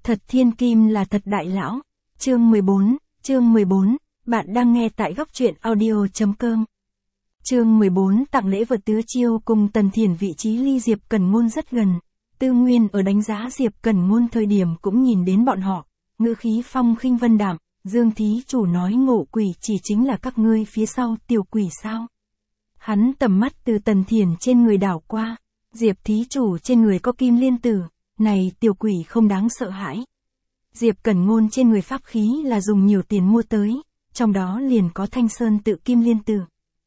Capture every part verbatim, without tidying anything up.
Thật thiên kim là thật đại lão. Chương mười bốn, chương mười bốn, bạn đang nghe tại góc truyện audio.com. Chương mười bốn tặng lễ vật Tứa Chiêu cùng Tần Thiển vị trí ly Diệp Cẩn Ngôn rất gần. Tư Nguyên ở đánh giá Diệp Cẩn Ngôn thời điểm cũng nhìn đến bọn họ, ngữ khí phong khinh vân đạm. Dương thí chủ nói ngộ quỷ chỉ chính là các ngươi phía sau tiểu quỷ sao? Hắn tầm mắt từ Tần Thiển trên người đảo qua, Diệp thí chủ trên người có kim liên tử, này tiểu quỷ không đáng sợ hãi. Diệp Cẩn Ngôn trên người pháp khí là dùng nhiều tiền mua tới, trong đó liền có Thanh Sơn tự kim liên tử.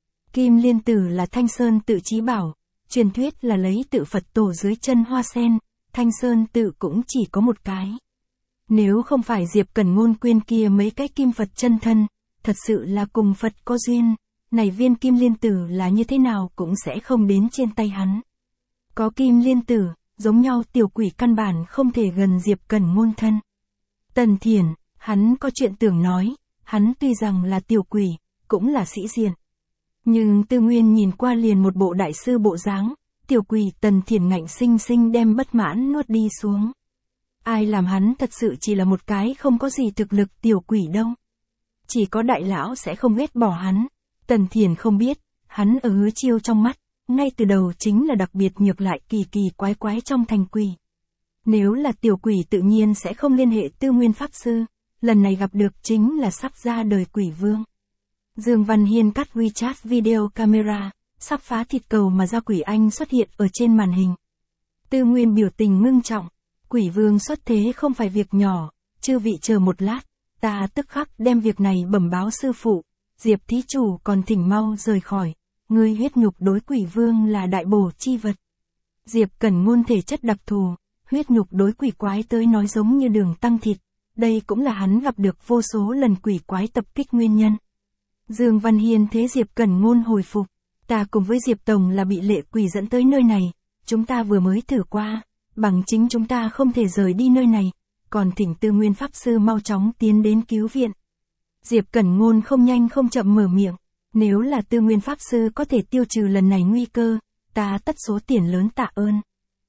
Kim liên tử là Thanh Sơn tự chí bảo, truyền thuyết là lấy tự Phật tổ dưới chân hoa sen, Thanh Sơn tự cũng chỉ có một cái. Nếu không phải Diệp Cẩn Ngôn quyên kia mấy cái kim Phật chân thân, thật sự là cùng Phật có duyên, này viên kim liên tử là như thế nào cũng sẽ không đến trên tay hắn. Có kim liên tử, giống nhau tiểu quỷ căn bản không thể gần Diệp Cẩn Ngôn thân. Tần Thiển, hắn có chuyện tưởng nói, hắn tuy rằng là tiểu quỷ, cũng là sĩ diện. Nhưng Tư Nguyên nhìn qua liền một bộ đại sư bộ dáng, tiểu quỷ Tần Thiển ngạnh sinh sinh đem bất mãn nuốt đi xuống. Ai làm hắn thật sự chỉ là một cái không có gì thực lực tiểu quỷ đâu. Chỉ có đại lão sẽ không ghét bỏ hắn. Tần Thiển không biết, hắn ở Hứa Chiêu trong mắt, ngay từ đầu chính là đặc biệt nhược lại kỳ kỳ quái quái trong thành quỷ. Nếu là tiểu quỷ tự nhiên sẽ không liên hệ Tư Nguyên Pháp Sư, lần này gặp được chính là sắp ra đời quỷ vương. Dương Văn Hiên cắt WeChat video camera, sắp phá thịt cầu mà ra quỷ anh xuất hiện ở trên màn hình. Tư Nguyên biểu tình ngưng trọng, quỷ vương xuất thế không phải việc nhỏ, chư vị chờ một lát, ta tức khắc đem việc này bẩm báo sư phụ, Diệp thí chủ còn thỉnh mau rời khỏi, ngươi huyết nhục đối quỷ vương là đại bổ chi vật. Diệp Cẩn Ngôn thể chất đặc thù, huyết nhục đối quỷ quái tới nói giống như đường tăng thịt, đây cũng là hắn gặp được vô số lần quỷ quái tập kích nguyên nhân. Dương Văn Hiên thế Diệp Cẩn Ngôn hồi phục, ta cùng với Diệp Tổng là bị lệ quỷ dẫn tới nơi này, chúng ta vừa mới thử qua, bằng chính chúng ta không thể rời đi nơi này, còn thỉnh Tư Nguyên Pháp Sư mau chóng tiến đến cứu viện. Diệp Cẩn Ngôn không nhanh không chậm mở miệng, nếu là Tư Nguyên Pháp Sư có thể tiêu trừ lần này nguy cơ, ta tất số tiền lớn tạ ơn.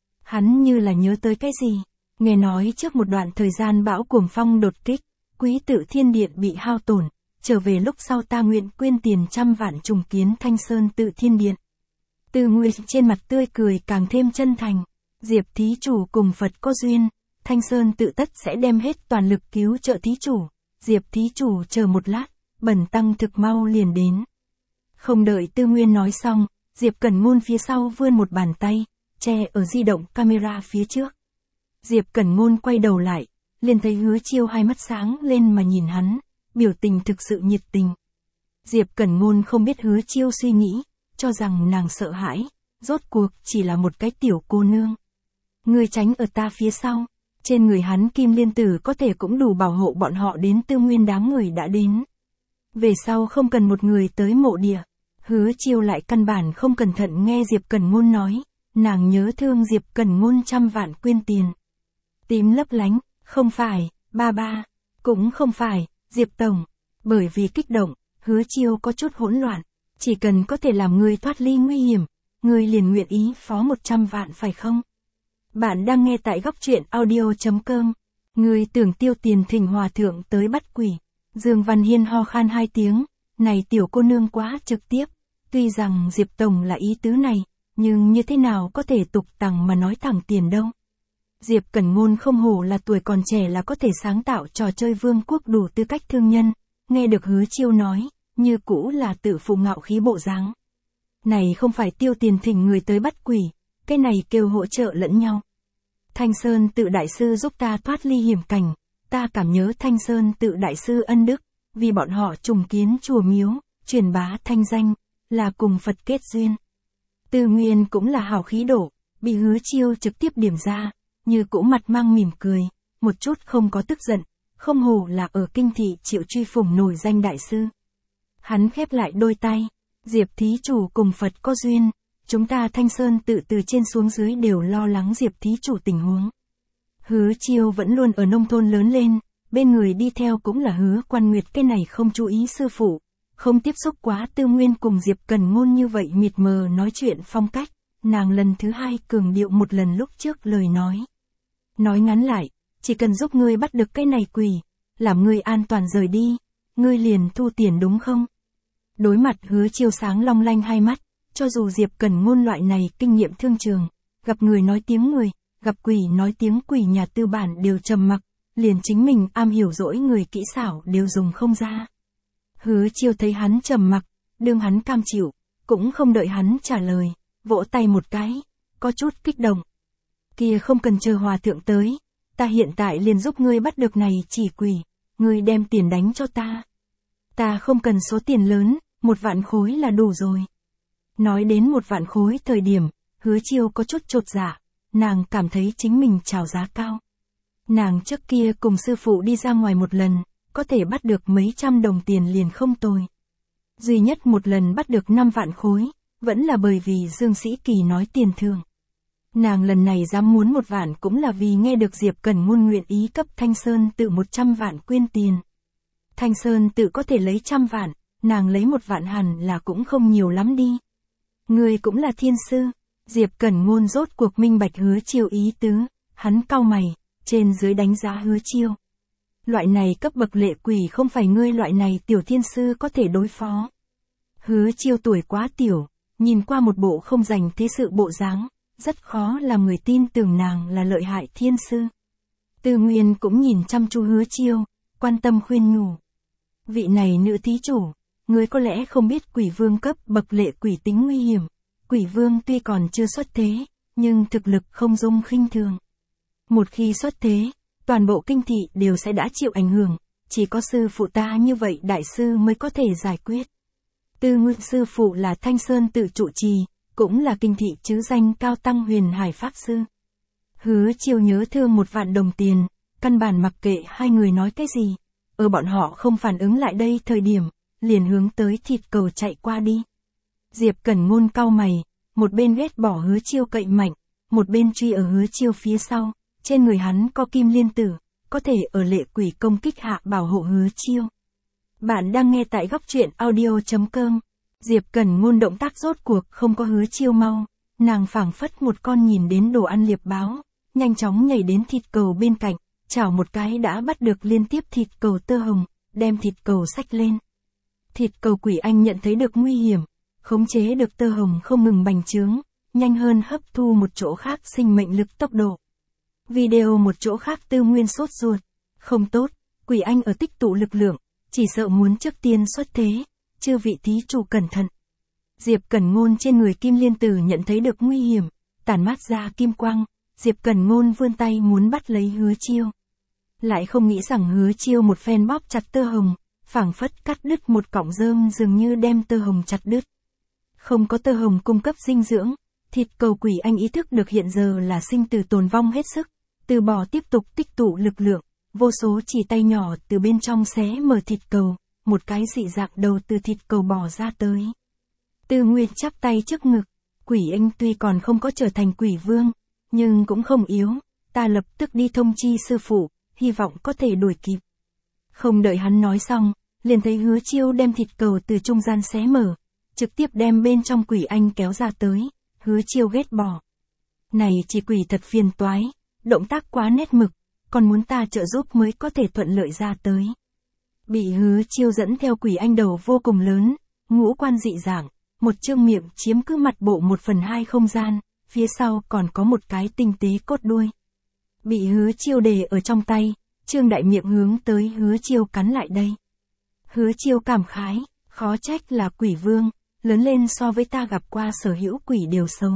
Hắn như là nhớ tới cái gì, nghe nói trước một đoạn thời gian bão cuồng phong đột kích, Quý Tự Thiên Điện bị hao tổn, trở về lúc sau ta nguyện quyên tiền trăm vạn trùng kiến Thanh Sơn Tự Thiên Điện. Tư Nguyên trên mặt tươi cười càng thêm chân thành, Diệp thí chủ cùng Phật có duyên, Thanh Sơn Tự tất sẽ đem hết toàn lực cứu trợ thí chủ, Diệp thí chủ chờ một lát, bần tăng thực mau liền đến. Không đợi Tư Nguyên nói xong, Diệp Cẩn Ngôn phía sau vươn một bàn tay, che ở di động camera phía trước. Diệp Cẩn Ngôn quay đầu lại, liền thấy Hứa Chiêu hai mắt sáng lên mà nhìn hắn, biểu tình thực sự nhiệt tình. Diệp Cẩn Ngôn không biết Hứa Chiêu suy nghĩ, cho rằng nàng sợ hãi, rốt cuộc chỉ là một cái tiểu cô nương. Ngươi tránh ở ta phía sau, trên người hắn kim liên tử có thể cũng đủ bảo hộ bọn họ đến Tư Nguyên đám người đã đến. Về sau không cần một người tới mộ địa. Hứa Chiêu lại căn bản không cẩn thận nghe Diệp Cẩn Ngôn nói, nàng nhớ thương Diệp Cẩn Ngôn trăm vạn quyên tiền. Tím lấp lánh, không phải, ba ba, cũng không phải, Diệp Tổng. Bởi vì kích động, Hứa Chiêu có chút hỗn loạn, chỉ cần có thể làm ngươi thoát ly nguy hiểm, ngươi liền nguyện ý phó một trăm vạn phải không? Bạn đang nghe tại góc truyện audio.com, ngươi tưởng tiêu tiền thỉnh hòa thượng tới bắt quỷ. Dương Văn Hiên ho khan hai tiếng, này tiểu cô nương quá trực tiếp, tuy rằng Diệp Tổng là ý tứ này, nhưng như thế nào có thể tục tằng mà nói thẳng tiền đâu. Diệp Cẩn Ngôn không hổ là tuổi còn trẻ là có thể sáng tạo trò chơi vương quốc đủ tư cách thương nhân, nghe được Hứa Chiêu nói, như cũ là tự phụ ngạo khí bộ dáng. Này không phải tiêu tiền thỉnh người tới bắt quỷ, cái này kêu hỗ trợ lẫn nhau. Thanh Sơn Tự Đại Sư giúp ta thoát ly hiểm cảnh, ta cảm nhớ Thanh Sơn Tự Đại Sư ân đức, vì bọn họ trùng kiến chùa miếu, truyền bá thanh danh, là cùng Phật kết duyên. Tư Nguyên cũng là hào khí đổ, bị Hứa Chiêu trực tiếp điểm ra, như cũ mặt mang mỉm cười, một chút không có tức giận, không hổ là ở kinh thị chịu truy phủng nổi danh đại sư. Hắn khép lại đôi tay, Diệp thí chủ cùng Phật có duyên, chúng ta Thanh Sơn Tự từ trên xuống dưới đều lo lắng Diệp thí chủ tình huống. Hứa Chiêu vẫn luôn ở nông thôn lớn lên, bên người đi theo cũng là Hứa Quan Nguyệt, cái này không chú ý sư phụ, không tiếp xúc quá Tư Nguyên cùng Diệp Cẩn Ngôn như vậy mịt mờ nói chuyện phong cách, nàng lần thứ hai cường điệu một lần lúc trước lời nói. Nói ngắn lại, chỉ cần giúp ngươi bắt được cái này quỷ, làm ngươi an toàn rời đi, ngươi liền thu tiền đúng không? Đối mặt Hứa Chiêu sáng long lanh hai mắt, cho dù Diệp Cẩn Ngôn loại này kinh nghiệm thương trường, gặp người nói tiếng người, gặp quỷ nói tiếng quỷ nhà tư bản đều trầm mặc, liền chính mình am hiểu dỗi người kỹ xảo đều dùng không ra. Hứa Chiêu thấy hắn trầm mặc, đương hắn cam chịu, cũng không đợi hắn trả lời, vỗ tay một cái, có chút kích động. Kia không cần chờ hòa thượng tới, ta hiện tại liền giúp ngươi bắt được này chỉ quỷ, ngươi đem tiền đánh cho ta. Ta không cần số tiền lớn, một vạn khối là đủ rồi. Nói đến một vạn khối thời điểm, Hứa Chiêu có chút chột dạ, nàng cảm thấy chính mình chào giá cao. Nàng trước kia cùng sư phụ đi ra ngoài một lần, có thể bắt được mấy trăm đồng tiền liền không tồi. Duy nhất một lần bắt được năm vạn khối, vẫn là bởi vì Dương Sĩ Kỳ nói tiền thường. Nàng lần này dám muốn một vạn cũng là vì nghe được Diệp Cẩn Ngôn nguyện ý cấp Thanh Sơn Tự một trăm vạn quyên tiền. Thanh Sơn Tự có thể lấy trăm vạn, nàng lấy một vạn hẳn là cũng không nhiều lắm đi. Người cũng là thiên sư, Diệp Cẩn Ngôn rốt cuộc minh bạch Hứa Chiêu ý tứ, hắn cau mày, trên dưới đánh giá Hứa Chiêu. Loại này cấp bậc lệ quỷ không phải ngươi loại này tiểu thiên sư có thể đối phó. Hứa Chiêu tuổi quá tiểu, nhìn qua một bộ không dành thế sự bộ dáng, rất khó làm người tin tưởng nàng là lợi hại thiên sư. Tư Nguyên cũng nhìn chăm chú Hứa Chiêu, quan tâm khuyên nhủ. Vị này nữ thí chủ, ngươi có lẽ không biết quỷ vương cấp bậc lệ quỷ tính nguy hiểm. Quỷ vương tuy còn chưa xuất thế, nhưng thực lực không dung khinh thường. Một khi xuất thế, toàn bộ kinh thị đều sẽ đã chịu ảnh hưởng, chỉ có sư phụ ta như vậy đại sư mới có thể giải quyết. Tư Nguyên sư phụ là Thanh Sơn Tự trụ trì, cũng là kinh thị chứ danh cao tăng Huyền Hải Pháp Sư. Hứa Chiêu nhớ thương một vạn đồng tiền, căn bản mặc kệ hai người nói cái gì, ở bọn họ không phản ứng lại đây thời điểm, liền hướng tới thịt cầu chạy qua đi. Diệp Cẩn Ngôn cau mày, một bên ghét bỏ Hứa Chiêu cậy mạnh, một bên truy ở Hứa Chiêu phía sau, trên người hắn có kim liên tử, có thể ở lệ quỷ công kích hạ bảo hộ Hứa Chiêu. Bạn đang nghe tại góc truyện audio chấm com. Diệp Cẩn Ngôn động tác rốt cuộc không có Hứa Chiêu mau, nàng phảng phất một con nhìn đến đồ ăn liệp báo, nhanh chóng nhảy đến thịt cầu bên cạnh, chảo một cái đã bắt được liên tiếp thịt cầu tơ hồng, đem thịt cầu xách lên. Thịt cầu quỷ anh nhận thấy được nguy hiểm, khống chế được tơ hồng không ngừng bành trướng, nhanh hơn hấp thu một chỗ khác sinh mệnh lực tốc độ. Video một chỗ khác Tư Nguyên sốt ruột, không tốt, quỷ anh ở tích tụ lực lượng, chỉ sợ muốn trước tiên xuất thế, chư vị thí chủ cẩn thận. Diệp Cẩn Ngôn trên người kim liên tử nhận thấy được nguy hiểm, tản mát ra kim quang, Diệp Cẩn Ngôn vươn tay muốn bắt lấy Hứa Chiêu. Lại không nghĩ rằng Hứa Chiêu một phen bóp chặt tơ hồng, phảng phất cắt đứt một cọng rơm dường như đem tơ hồng chặt đứt. Không có tơ hồng cung cấp dinh dưỡng, thịt cầu quỷ anh ý thức được hiện giờ là sinh tử tồn vong hết sức, từ bỏ tiếp tục tích tụ lực lượng, vô số chỉ tay nhỏ từ bên trong xé mở thịt cầu, một cái dị dạng đầu từ thịt cầu bò ra tới. Tư Nguyên chắp tay trước ngực, quỷ anh tuy còn không có trở thành quỷ vương, nhưng cũng không yếu, ta lập tức đi thông chi sư phụ, hy vọng có thể đuổi kịp. Không đợi hắn nói xong, liền thấy Hứa Chiêu đem thịt cầu từ trung gian xé mở, trực tiếp đem bên trong quỷ anh kéo ra tới, Hứa Chiêu ghét bỏ. Này chỉ quỷ thật phiền toái, động tác quá nét mực, còn muốn ta trợ giúp mới có thể thuận lợi ra tới. Bị Hứa Chiêu dẫn theo quỷ anh đầu vô cùng lớn, ngũ quan dị dạng, một trương miệng chiếm cứ mặt bộ một phần hai không gian, phía sau còn có một cái tinh tế cốt đuôi. Bị Hứa Chiêu đề ở trong tay, trương đại miệng hướng tới Hứa Chiêu cắn lại đây. Hứa Chiêu cảm khái, khó trách là quỷ vương, lớn lên so với ta gặp qua sở hữu quỷ đều xấu.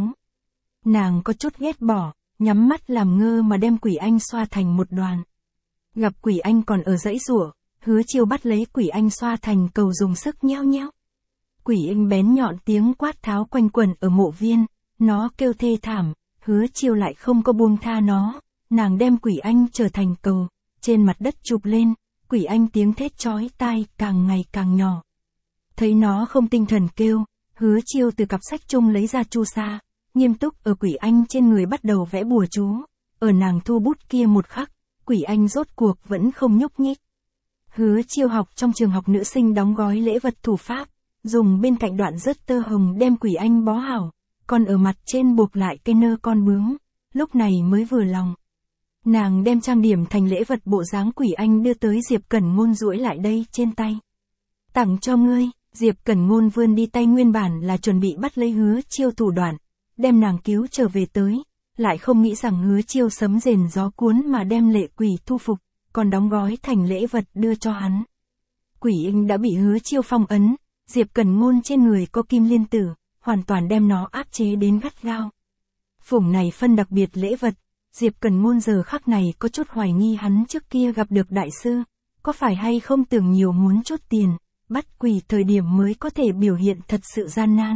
Nàng có chút ghét bỏ, nhắm mắt làm ngơ mà đem quỷ anh xoa thành một đoàn. Gặp quỷ anh còn ở dãy rủa, Hứa Chiêu bắt lấy quỷ anh xoa thành cầu dùng sức nheo nheo. Quỷ anh bén nhọn tiếng quát tháo quanh quẩn ở mộ viên, nó kêu thê thảm, Hứa Chiêu lại không có buông tha nó, nàng đem quỷ anh trở thành cầu, trên mặt đất chụp lên, quỷ anh tiếng thét chói tai càng ngày càng nhỏ. Thấy nó không tinh thần kêu, Hứa Chiêu từ cặp sách chung lấy ra chu sa, nghiêm túc ở quỷ anh trên người bắt đầu vẽ bùa chú, ở nàng thu bút kia một khắc, quỷ anh rốt cuộc vẫn không nhúc nhích. Hứa Chiêu học trong trường học nữ sinh đóng gói lễ vật thủ pháp, dùng bên cạnh đoạn rớt tơ hồng đem quỷ anh bó hảo, còn ở mặt trên buộc lại cây nơ con bướm, lúc này mới vừa lòng. Nàng đem trang điểm thành lễ vật bộ dáng quỷ anh đưa tới Diệp Cẩn Ngôn duỗi lại đây trên tay. Tặng cho ngươi, Diệp Cẩn Ngôn vươn đi tay nguyên bản là chuẩn bị bắt lấy Hứa Chiêu thủ đoạn, đem nàng cứu trở về tới, lại không nghĩ rằng Hứa Chiêu sấm rền gió cuốn mà đem lệ quỷ thu phục, còn đóng gói thành lễ vật đưa cho hắn. Quỷ anh đã bị Hứa Chiêu phong ấn, Diệp Cẩn Ngôn trên người có kim liên tử, hoàn toàn đem nó áp chế đến gắt gao. Phủng này phân đặc biệt lễ vật, Diệp Cẩn Ngôn giờ khắc này có chút hoài nghi hắn trước kia gặp được đại sư, có phải hay không tưởng nhiều muốn chốt tiền, bắt quỷ thời điểm mới có thể biểu hiện thật sự gian nan.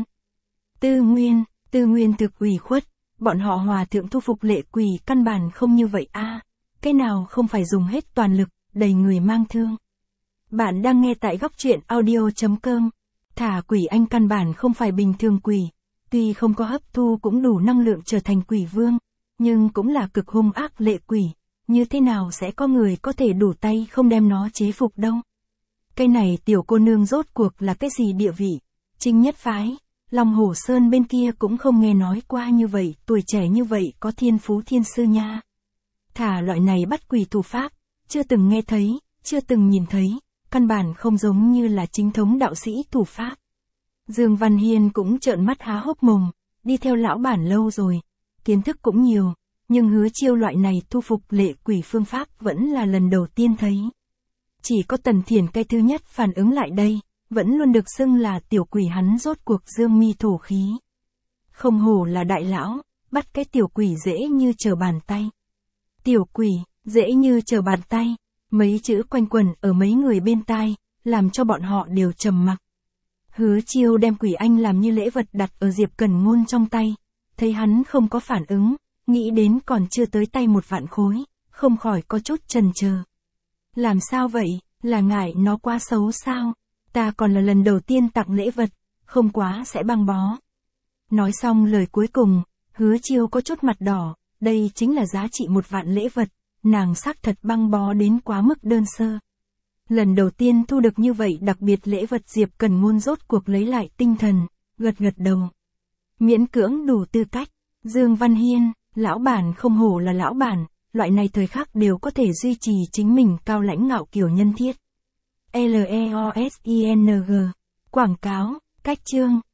Tư Nguyên, Tư Nguyên thực ủy khuất, bọn họ hòa thượng thu phục lệ quỷ căn bản không như vậy a, à, cái nào không phải dùng hết toàn lực, đầy người mang thương. Bạn đang nghe tại góc truyện audio chấm com. Thả quỷ anh căn bản không phải bình thường quỷ, tuy không có hấp thu cũng đủ năng lượng trở thành quỷ vương, nhưng cũng là cực hung ác lệ quỷ, như thế nào sẽ có người có thể đủ tay không đem nó chế phục đâu. Cái này tiểu cô nương rốt cuộc là cái gì địa vị, Trinh Nhất Phái, Long Hổ Sơn bên kia cũng không nghe nói qua như vậy, tuổi trẻ như vậy có thiên phú thiên sư nha. Thả loại này bắt quỷ thủ pháp, chưa từng nghe thấy, chưa từng nhìn thấy, căn bản không giống như là chính thống đạo sĩ thủ pháp. Dương Văn Hiên cũng trợn mắt há hốc mồm, đi theo lão bản lâu rồi, kiến thức cũng nhiều, nhưng Hứa Chiêu loại này thu phục lệ quỷ phương pháp vẫn là lần đầu tiên thấy. Chỉ có Tần Thiển cái thứ nhất phản ứng lại đây, vẫn luôn được xưng là tiểu quỷ hắn rốt cuộc dương mi thổ khí. Không hổ là đại lão, bắt cái tiểu quỷ dễ như trở bàn tay. Tiểu quỷ, dễ như trở bàn tay, mấy chữ quanh quẩn ở mấy người bên tai, làm cho bọn họ đều trầm mặc. Hứa Chiêu đem quỷ anh làm như lễ vật đặt ở Diệp Cẩn Ngôn trong tay, thấy hắn không có phản ứng, nghĩ đến còn chưa tới tay một vạn khối, không khỏi có chút chần chờ. Làm sao vậy, là ngại nó quá xấu sao, ta còn là lần đầu tiên tặng lễ vật, không quá sẽ băng bó. Nói xong lời cuối cùng, Hứa Chiêu có chút mặt đỏ, đây chính là giá trị một vạn lễ vật, nàng xác thật băng bó đến quá mức đơn sơ. Lần đầu tiên thu được như vậy đặc biệt lễ vật Diệp Cẩn Ngôn rốt cuộc lấy lại tinh thần, gật gật đầu. Miễn cưỡng đủ tư cách, Dương Văn Hiên, lão bản không hổ là lão bản, loại này thời khắc đều có thể duy trì chính mình cao lãnh ngạo kiểu nhân thiết. L E O S I N G, quảng cáo, cách chương.